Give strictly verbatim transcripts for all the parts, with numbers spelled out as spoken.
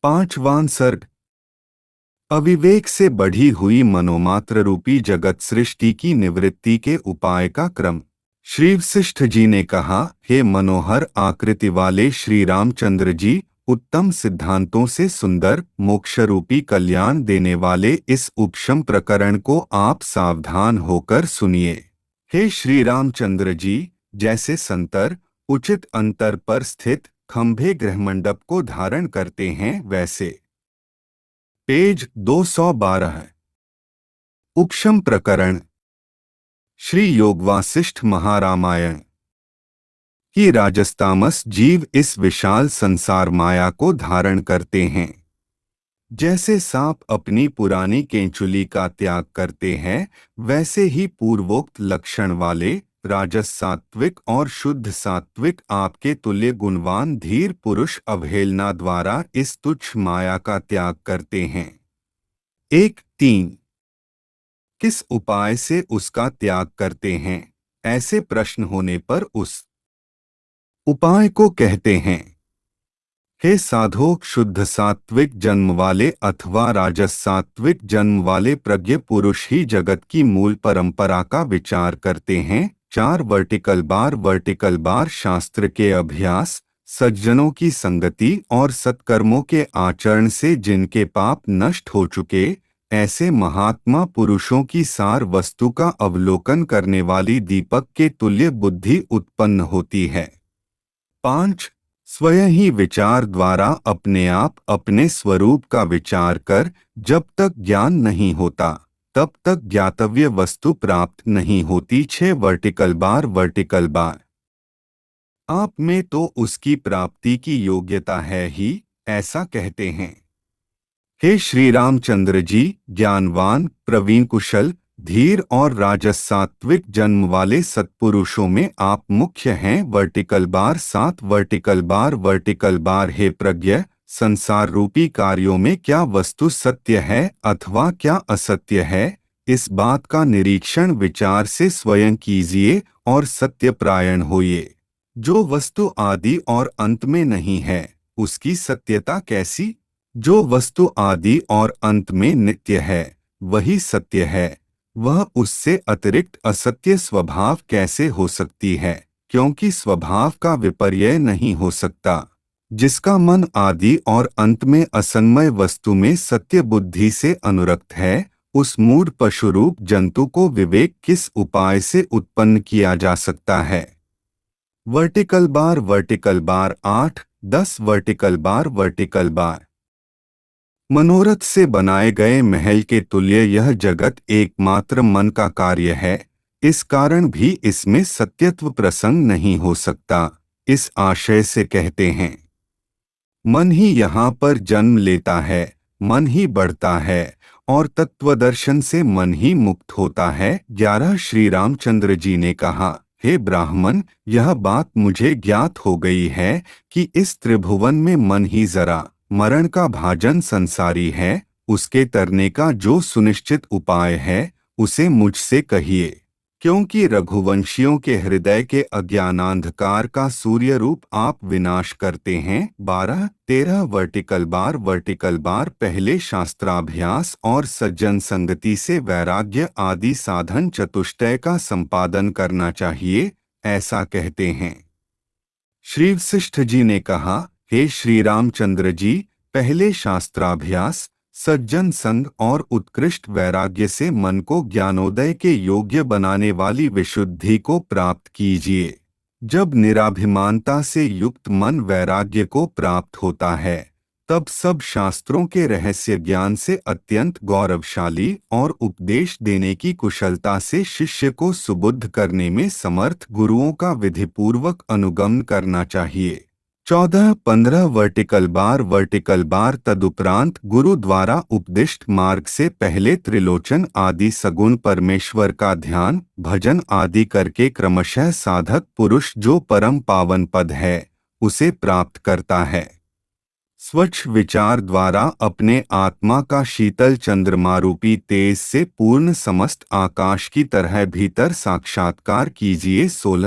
पांचवां सर्ग। अविवेक से बढ़ी हुई मनोमात्र रूपी जगत सृष्टि की निवृत्ति के उपाय का क्रम। श्री वशिष्ठ जी ने कहा, हे मनोहर आकृति वाले श्री रामचंद्र जी, उत्तम सिद्धांतों से सुंदर मोक्ष रूपी कल्याण देने वाले इस उपशम प्रकरण को आप सावधान होकर सुनिए। हे श्री रामचंद्र जी, जैसे संतर उचित अंतर पर स्थित खंभे गृहमंडप को धारण करते हैं, वैसे। पेज दो सौ बारह। उपशम प्रकरण। श्री योगवासिष्ठ महारामायण। कि राजस्तामस जीव इस विशाल संसार माया को धारण करते हैं। जैसे सांप अपनी पुरानी केंचुली का त्याग करते हैं, वैसे ही पूर्वोक्त लक्षण वाले राजस सात्विक और शुद्ध सात्विक आपके तुल्य गुणवान धीर पुरुष अवहेलना द्वारा इस तुच्छ माया का त्याग करते हैं। एक तीन। किस उपाय से उसका त्याग करते हैं, ऐसे प्रश्न होने पर उस उपाय को कहते हैं। हे साधोक, शुद्ध सात्विक जन्म वाले अथवा राजस सात्विक जन्म वाले प्रज्ञ पुरुष ही जगत की मूल परंपरा का विचार करते हैं। चार वर्टिकल बार वर्टिकल बार शास्त्र के अभ्यास, सज्जनों की संगति और सत्कर्मों के आचरण से जिनके पाप नष्ट हो चुके, ऐसे महात्मा पुरुषों की सार वस्तु का अवलोकन करने वाली दीपक के तुल्य बुद्धि उत्पन्न होती है। पांच। स्वयं ही विचार द्वारा अपने आप अपने स्वरूप का विचार कर जब तक ज्ञान नहीं होता तब तक ज्ञातव्य वस्तु प्राप्त नहीं होती। छह वर्टिकल बार वर्टिकल बार। आप में तो उसकी प्राप्ति की योग्यता है ही, ऐसा कहते हैं। हे श्री रामचंद्र जी, ज्ञानवान प्रवीण कुशल धीर और राजस सात्विक जन्म वाले सत्पुरुषों में आप मुख्य हैं। वर्टिकल बार सात वर्टिकल बार वर्टिकल बार। हे प्रज्ञ, संसार रूपी कार्यों में क्या वस्तु सत्य है अथवा क्या असत्य है, इस बात का निरीक्षण विचार से स्वयं कीजिए और सत्यपरायण होइए। जो वस्तु आदि और अंत में नहीं है, उसकी सत्यता कैसी? जो वस्तु आदि और अंत में नित्य है, वही सत्य है। वह उससे अतिरिक्त असत्य स्वभाव कैसे हो सकती है, क्योंकि स्वभाव का विपर्यय नहीं हो सकता। जिसका मन आदि और अंत में असन्मय वस्तु में सत्य बुद्धि से अनुरक्त है, उस मूढ़ पशुरूप जंतु को विवेक किस उपाय से उत्पन्न किया जा सकता है? Vertical bar vertical bar. आठ दस वर्टिकल बार वर्टिकल बार। मनोरथ से बनाए गए महल के तुल्य यह जगत एकमात्र मन का कार्य है, इस कारण भी इसमें सत्यत्व प्रसंग नहीं हो सकता। इस आशय से कहते हैं, मन ही यहाँ पर जन्म लेता है, मन ही बढ़ता है और तत्वदर्शन से मन ही मुक्त होता है। ग्यारह। श्री रामचंद्र जी ने कहा, हे ब्राह्मण, यह बात मुझे ज्ञात हो गई है कि इस त्रिभुवन में मन ही जरा मरण का भाजन संसारी है। उसके तरने का जो सुनिश्चित उपाय है, उसे मुझसे कहिए, क्योंकि रघुवंशियों के हृदय के अज्ञानांधकार का सूर्य रूप आप विनाश करते हैं। बारह तेरह वर्टिकल बार वर्टिकल बार। पहले शास्त्राभ्यास और सज्जन संगति से वैराग्य आदि साधन चतुष्टय का संपादन करना चाहिए, ऐसा कहते हैं। श्री वशिष्ठ जी ने कहा, हे श्री रामचंद्र जी, पहले शास्त्राभ्यास, सज्जन संग और उत्कृष्ट वैराग्य से मन को ज्ञानोदय के योग्य बनाने वाली विशुद्धि को प्राप्त कीजिए। जब निराभिमानता से युक्त मन वैराग्य को प्राप्त होता है, तब सब शास्त्रों के रहस्य ज्ञान से अत्यंत गौरवशाली और उपदेश देने की कुशलता से शिष्य को सुबुद्ध करने में समर्थ गुरुओं का विधिपूर्वक अनुगमन करना चाहिए। चौदह पंद्रह वर्टिकल बार वर्टिकल बार। तदुपरांत गुरु द्वारा उपदिष्ट मार्ग से पहले त्रिलोचन आदि सगुण परमेश्वर का ध्यान भजन आदि करके क्रमशः साधक पुरुष जो परम पावन पद है, उसे प्राप्त करता है। स्वच्छ विचार द्वारा अपने आत्मा का शीतल चंद्रमा रूपी तेज से पूर्ण समस्त आकाश की तरह भीतर साक्षात्कार कीजिए। सोलह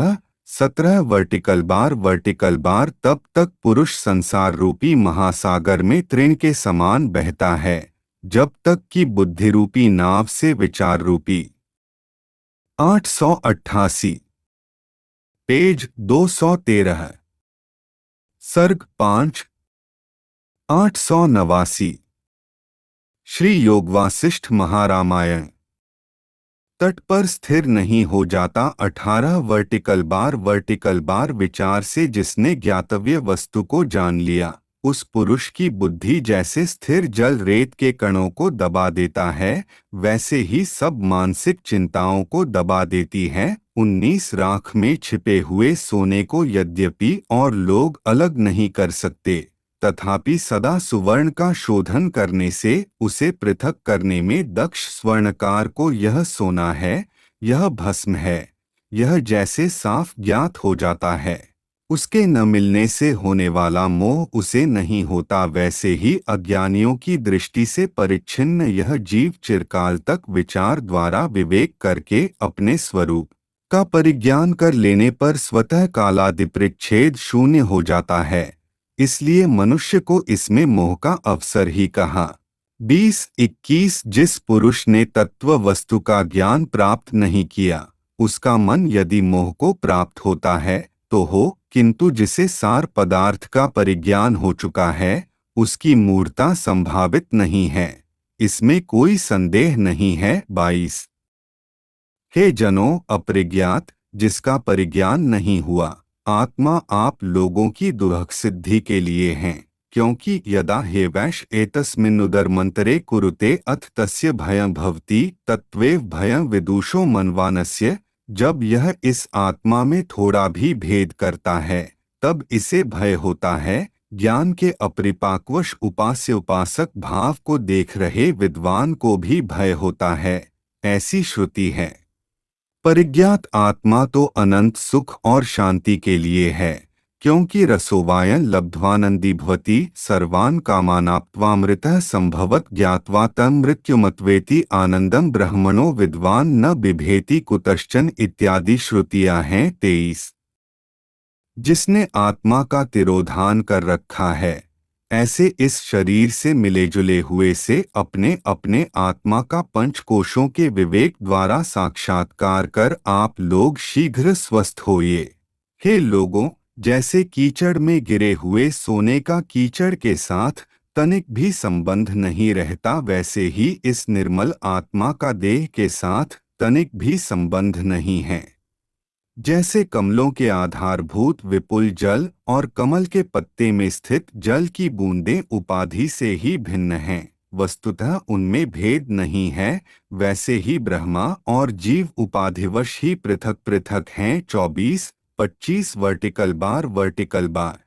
सत्रह वर्टिकल बार वर्टिकल बार तब तक पुरुष संसार रूपी महासागर में तृण के समान बहता है जब तक कि बुद्धि रूपी नाव से विचार रूपी। आठ सौ अट्ठासी पेज दो सौ तेरह सर्ग पांच आठ सौ नवासी श्री योग वासिष्ठ महारामायण। तट पर स्थिर नहीं हो जाता अठारह वर्टिकल बार वर्टिकल बार विचार से जिसने ज्ञातव्य वस्तु को जान लिया उस पुरुष की बुद्धि जैसे स्थिर जल रेत के कणों को दबा देता है वैसे ही सब मानसिक चिंताओं को दबा देती है। उन्नीस राख में छिपे हुए सोने को यद्यपि और लोग अलग नहीं कर सकते तथापि सदा सुवर्ण का शोधन करने से उसे पृथक करने में दक्ष स्वर्णकार को यह सोना है, यह भस्म है, यह जैसे साफ ज्ञात हो जाता है। उसके न मिलने से होने वाला मोह उसे नहीं होता वैसे ही अज्ञानियों की दृष्टि से परिच्छिन्न यह जीव चिरकाल तक विचार द्वारा विवेक करके अपने स्वरूप का परिज्ञान कर लेने पर स्वतः कालादिपरिच्छेद शून्य हो जाता है। इसलिए मनुष्य को इसमें मोह का अवसर ही कहा। बीस इक्कीस जिस पुरुष ने तत्व वस्तु का ज्ञान प्राप्त नहीं किया उसका मन यदि मोह को प्राप्त होता है तो हो, किंतु जिसे सार पदार्थ का परिज्ञान हो चुका है उसकी मूढ़ता संभावित नहीं है, इसमें कोई संदेह नहीं है। बाईस हे जनों, अप्रज्ञात जिसका परिज्ञान नहीं हुआ आत्मा आप लोगों की दुर्लभ सिद्धि के लिए हैं, क्योंकि यदा हे वैश एतस्मिन्नुदरमन्तरे कुरुते अथ तस्य भयं भवति तत्वेव भयं विदुषो मनवानस्य। जब यह इस आत्मा में थोड़ा भी भेद करता है तब इसे भय होता है। ज्ञान के अपरिपाकवश उपास्य उपासक भाव को देख रहे विद्वान को भी भय होता है, ऐसी श्रुति है। परिज्ञात आत्मा तो अनंत सुख और शांति के लिए है, क्योंकि रसोवायन लब्ध्वानंदी भवति सर्वान् कामानाप्त्वामृतः संभवत ज्ञात्वा तम मृत्युमत्वेति आनंदम ब्रह्मणो विद्वान न बिभेति कुतश्चन इत्यादि श्रुतियां हैं। तेईस जिसने आत्मा का तिरोधान कर रखा है ऐसे इस शरीर से मिले जुले हुए से अपने अपने आत्मा का पंचकोशों के विवेक द्वारा साक्षात्कार कर आप लोग शीघ्र स्वस्थ होइए। हे लोगों, जैसे कीचड़ में गिरे हुए सोने का कीचड़ के साथ तनिक भी संबंध नहीं रहता वैसे ही इस निर्मल आत्मा का देह के साथ तनिक भी संबंध नहीं है। जैसे कमलों के आधारभूत विपुल जल और कमल के पत्ते में स्थित जल की बूंदें उपाधि से ही भिन्न हैं, वस्तुतः उनमें भेद नहीं है, वैसे ही ब्रह्मा और जीव उपाधिवश ही पृथक पृथक हैं। चौबीस पच्चीस वर्टिकल बार वर्टिकल बार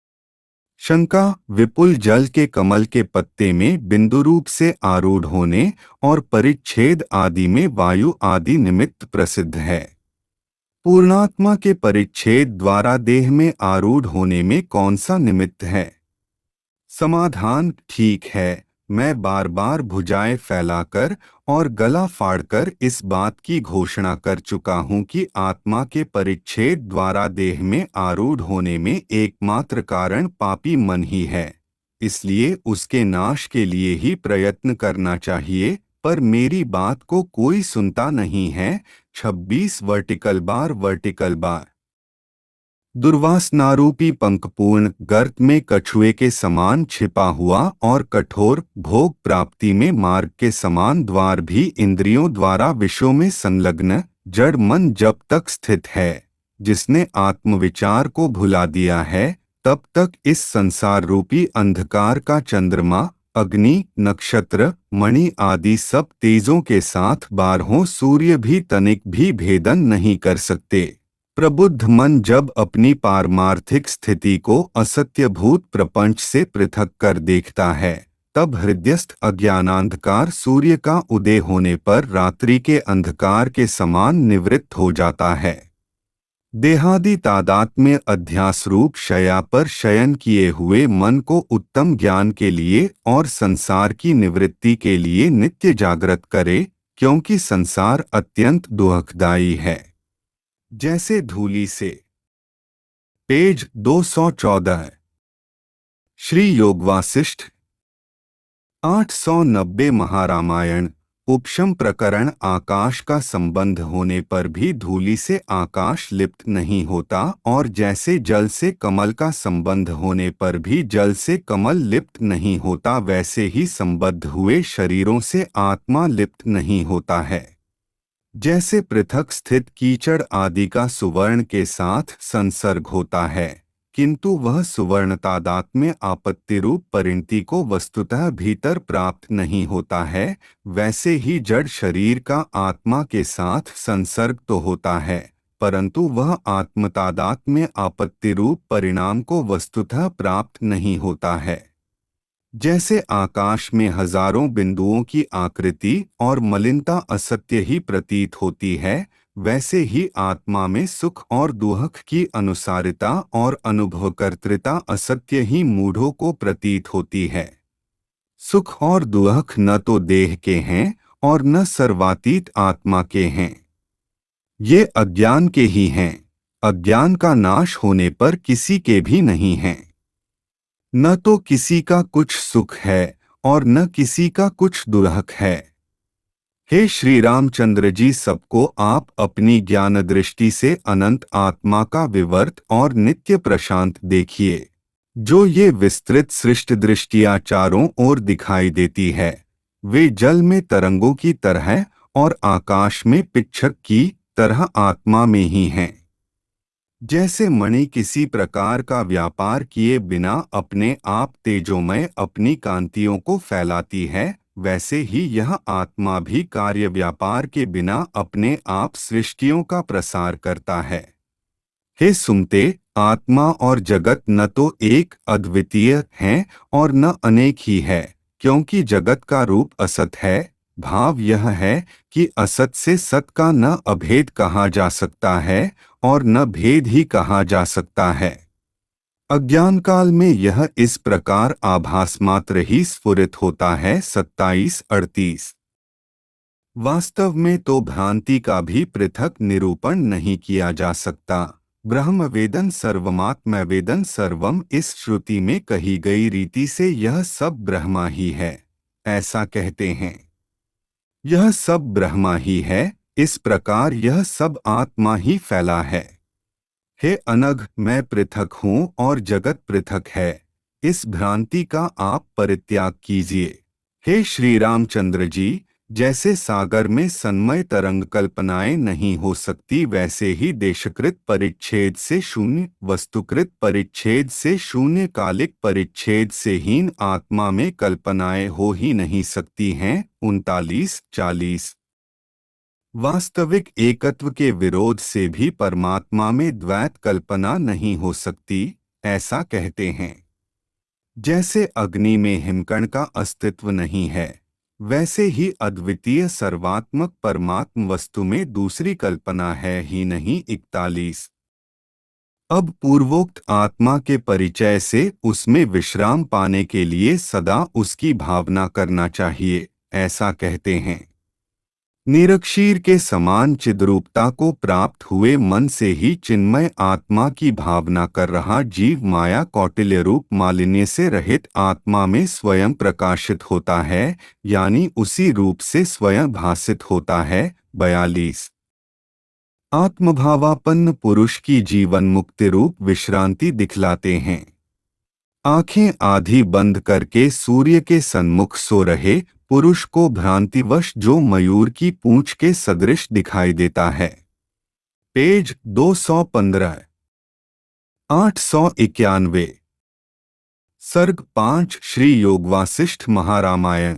शंका विपुल जल के कमल के पत्ते में बिंदु रूप से आरूढ़ होने और परिच्छेद आदि में वायु आदि निमित्त प्रसिद्ध है। पूर्णात्मा के परिच्छेद द्वारा देह में आरूढ़ होने में कौन सा निमित्त है? समाधान ठीक है, मैं बार बार भुजाएं फैलाकर और गला फाड़कर इस बात की घोषणा कर चुका हूं कि आत्मा के परिच्छेद द्वारा देह में आरूढ़ होने में एकमात्र कारण पापी मन ही है, इसलिए उसके नाश के लिए ही प्रयत्न करना चाहिए, पर मेरी बात को कोई सुनता नहीं है। छब्बीस वर्टिकल बार वर्टिकल बार दुर्वासनारूपी पंखपूर्ण गर्त में कछुए के समान छिपा हुआ और कठोर भोग प्राप्ति में मार्ग के समान द्वार भी इंद्रियों द्वारा विषयों में संलग्न जड़ मन जब तक स्थित है, जिसने आत्मविचार को भुला दिया है तब तक इस संसार रूपी अंधकार का चंद्रमा अग्नि नक्षत्र मणि आदि सब तेजों के साथ बारहों सूर्य भी तनिक भी भेदन नहीं कर सकते। प्रबुद्ध मन जब अपनी पारमार्थिक स्थिति को असत्यभूत प्रपंच से पृथक कर देखता है तब हृदयस्थ अज्ञानांधकार सूर्य का उदय होने पर रात्रि के अंधकार के समान निवृत्त हो जाता है। देहादि तादात्म्य अध्यास रूप शया पर शयन किए हुए मन को उत्तम ज्ञान के लिए और संसार की निवृत्ति के लिए नित्य जागृत करे, क्योंकि संसार अत्यंत दुखदायी है। जैसे धूलि से पेज दो सौ चौदह। श्री योग वासिष्ठ आठ सौ नब्बे महारामायण उपशम प्रकरण। आकाश का संबंध होने पर भी धूलि से आकाश लिप्त नहीं होता, और जैसे जल से कमल का संबंध होने पर भी जल से कमल लिप्त नहीं होता, वैसे ही संबद्ध हुए शरीरों से आत्मा लिप्त नहीं होता है। जैसे पृथक स्थित कीचड़ आदि का सुवर्ण के साथ संसर्ग होता है, किंतु वह सुवर्ण तादात्म्य आपत्ति रूप परिणति को वस्तुतः भीतर प्राप्त नहीं होता है, वैसे ही जड़ शरीर का आत्मा के साथ संसर्ग तो होता है, परंतु वह आत्मतादात्म्य आपत्ति रूप परिणाम को वस्तुतः प्राप्त नहीं होता है। जैसे आकाश में हजारों बिंदुओं की आकृति और मलिनता असत्य ही प्रतीत होती है, वैसे ही आत्मा में सुख और दुख की अनुसारिता और अनुभवकर्तृता असत्य ही मूढ़ों को प्रतीत होती है। सुख और दुख न तो देह के हैं और न सर्वातीत आत्मा के हैं, ये अज्ञान के ही हैं। अज्ञान का नाश होने पर किसी के भी नहीं हैं। न तो किसी का कुछ सुख है और न किसी का कुछ दुख है। हे श्री रामचंद्र जी, सबको आप अपनी ज्ञान दृष्टि से अनंत आत्मा का विवर्त और नित्य प्रशांत देखिए। जो ये विस्तृत सृष्टि दृष्टियां चारों ओर दिखाई देती है, वे जल में तरंगों की तरह और आकाश में पिच्छक की तरह आत्मा में ही हैं। जैसे मणि किसी प्रकार का व्यापार किए बिना अपने आप तेजोमय अपनी कांतियों को फैलाती है, वैसे ही यह आत्मा भी कार्य व्यापार के बिना अपने आप सृष्टियों का प्रसार करता है। हे सुनते, आत्मा और जगत न तो एक अद्वितीय हैं और न अनेक ही है, क्योंकि जगत का रूप असत है। भाव यह है कि असत से सत का न अभेद कहा जा सकता है और न भेद ही कहा जा सकता है। अज्ञान काल में यह इस प्रकार आभास मात्र ही स्फुरित होता है। सत्ताईस अड़तीस। वास्तव में तो भ्रांति का भी पृथक निरूपण नहीं किया जा सकता। ब्रह्म वेदन सर्वमात्म वेदन सर्वम, इस श्रुति में कही गई रीति से यह सब ब्रह्मा ही है, ऐसा कहते हैं। यह सब ब्रह्मा ही है, इस प्रकार यह सब आत्मा ही फैला है। हे अनघ, मैं पृथक हूँ और जगत पृथक है, इस भ्रांति का आप परित्याग कीजिए। हे श्री रामचंद्र जी, जैसे सागर में सन्मय तरंग कल्पनाएं नहीं हो सकती, वैसे ही देशकृत परिच्छेद से शून्य, वस्तुकृत परिच्छेद से शून्य, कालिक परिच्छेद से हीन आत्मा में कल्पनाएं हो ही नहीं सकती हैं। उनतालीस चालीस। वास्तविक एकत्व के विरोध से भी परमात्मा में द्वैत कल्पना नहीं हो सकती, ऐसा कहते हैं। जैसे अग्नि में हिमकण का अस्तित्व नहीं है, वैसे ही अद्वितीय सर्वात्मक परमात्म वस्तु में दूसरी कल्पना है ही नहीं। इकतालीस। अब पूर्वोक्त आत्मा के परिचय से उसमें विश्राम पाने के लिए सदा उसकी भावना करना चाहिए, ऐसा कहते हैं। निरक्षीर के समान चिद्रूपता को प्राप्त हुए मन से ही चिन्मय आत्मा की भावना कर रहा जीव माया कौटिल्य रूप मालिन्य से रहित आत्मा में स्वयं प्रकाशित होता है, यानी उसी रूप से स्वयं भासित होता है। बयालीस। आत्मभावापन्न पुरुष की जीवन मुक्ति रूप विश्रांति दिखलाते हैं। आंखें आधी बंद करके सूर्य के सन्मुख सो रहे पुरुष को भ्रांतिवश जो मयूर की पूंछ के सदृश दिखाई देता है। पेज दो सौ पंद्रह। आठ सौ इक्यानवे। सर्ग पांच, श्री योग वासिष्ठ महारामायण।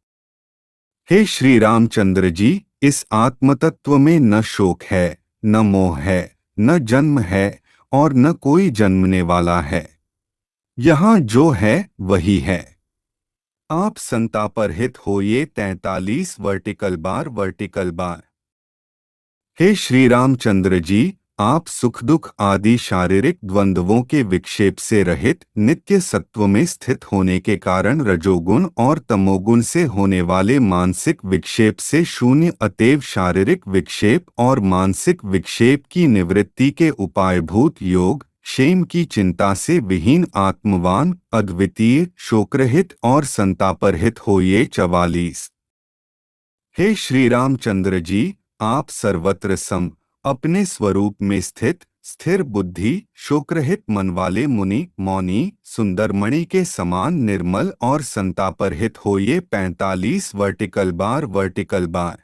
हे श्री रामचंद्र जी, इस आत्मतत्व में न शोक है, न मोह है, न जन्म है और न कोई जन्मने वाला है। यहाँ जो है वही है। आप संतापरहित होइए। तैंतालीस वर्टिकल बार वर्टिकल बार। हे श्री रामचंद्र जी, आप सुख दुख आदि शारीरिक द्वंद्वों के विक्षेप से रहित नित्य सत्व में स्थित होने के कारण रजोगुण और तमोगुण से होने वाले मानसिक विक्षेप से शून्य, अतएव शारीरिक विक्षेप और मानसिक विक्षेप की निवृत्ति के उपायभूत योग, क्षेम की चिंता से विहीन आत्मवान अद्वितीय शोकरहित और संतापरहित होइए। चवालीस। हे श्री रामचंद्र जी, आप सर्वत्र सम अपने स्वरूप में स्थित स्थिर बुद्धि शोकरहित मन वाले मुनि मौनी सुंदरमणि के समान निर्मल और संतापरहित होइए। पैंतालीस वर्टिकल बार वर्टिकल बार।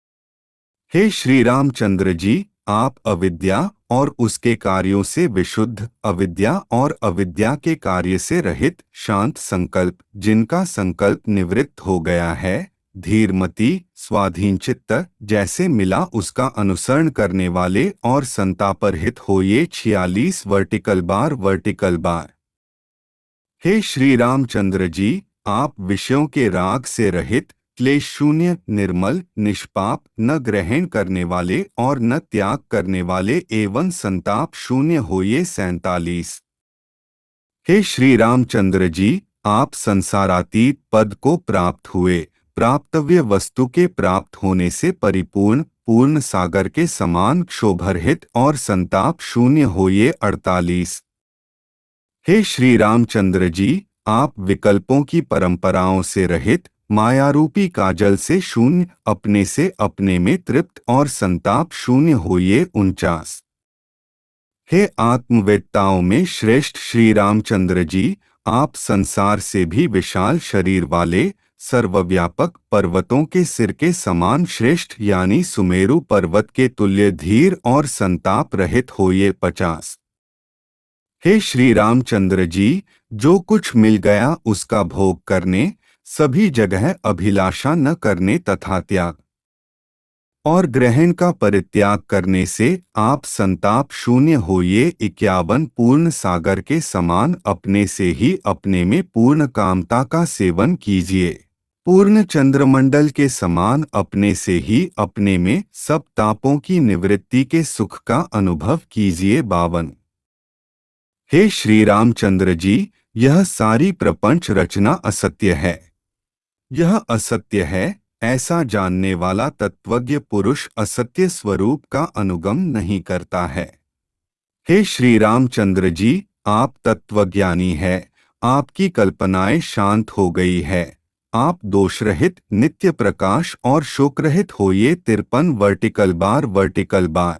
हे श्री रामचंद्र जी, आप अविद्या और उसके कार्यों से विशुद्ध अविद्या और अविद्या के कार्य से रहित शांत संकल्प जिनका संकल्प निवृत्त हो गया है धीरमती स्वाधीन चित्त जैसे मिला उसका अनुसरण करने वाले और संतापरहित होइए। छियालीस वर्टिकल बार वर्टिकल बार। हे श्री रामचंद्र जी, आप विषयों के राग से रहित क्लेश शून्य निर्मल निष्पाप न ग्रहण करने वाले और न त्याग करने वाले एवं संताप शून्य होइए। सैंतालीस। हे श्री रामचंद्र जी, आप संसारातीत पद को प्राप्त हुए प्राप्तव्य वस्तु के प्राप्त होने से परिपूर्ण पूर्ण सागर के समान क्षोभरहित और संताप शून्य होइए। अड़तालीस। हे श्री रामचंद्र जी, आप विकल्पों की परंपराओं से रहित मायारूपी काजल से शून्य अपने से अपने में तृप्त और संताप शून्य होइए। उनचास। हे आत्मवेत्ताओं में श्रेष्ठ श्री रामचंद्र जी, आप संसार से भी विशाल शरीर वाले सर्वव्यापक पर्वतों के सिर के समान श्रेष्ठ यानी सुमेरु पर्वत के तुल्य धीर और संताप रहित होइए। पचास। हे श्री रामचंद्र जी, जो कुछ मिल गया उसका भोग करने सभी जगह अभिलाषा न करने तथा त्याग और ग्रहण का परित्याग करने से आप संताप शून्य होइए। इक्यावन पूर्ण सागर के समान अपने से ही अपने में पूर्ण कामता का सेवन कीजिए। पूर्ण चंद्रमंडल के समान अपने से ही अपने में सब तापों की निवृत्ति के सुख का अनुभव कीजिए। बावन। हे श्री रामचंद्र जी, यह सारी प्रपंच रचना असत्य है। यह असत्य है ऐसा जानने वाला तत्वज्ञ पुरुष असत्य स्वरूप का अनुगम नहीं करता है। हे श्री रामचंद्र जी, आप तत्वज्ञानी है, आपकी कल्पनाएं शांत हो गई है, आप दोषरहित नित्य प्रकाश और शोकरहित होइए। तिरपन वर्टिकल बार वर्टिकल बार।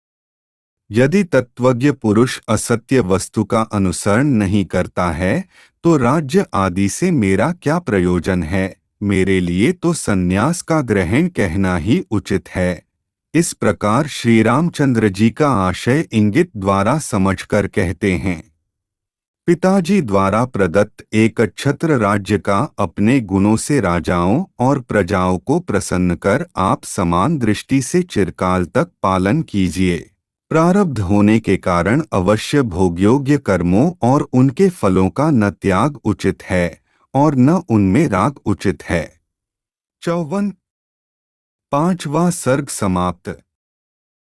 यदि तत्वज्ञ पुरुष असत्य वस्तु का अनुसरण नहीं करता है तो राज्य आदि से मेरा क्या प्रयोजन है। मेरे लिए तो संन्यास का ग्रहण कहना ही उचित है। इस प्रकार श्री रामचंद्र जी का आशय इंगित द्वारा समझकर कहते हैं। पिताजी द्वारा प्रदत्त एक छत्र राज्य का अपने गुणों से राजाओं और प्रजाओं को प्रसन्न कर आप समान दृष्टि से चिरकाल तक पालन कीजिए। प्रारब्ध होने के कारण अवश्य भोग्योग्य कर्मों और उनके फलों का न त्याग उचित है और न उनमें राग उचित है। चौवन। पांचवा सर्ग समाप्त।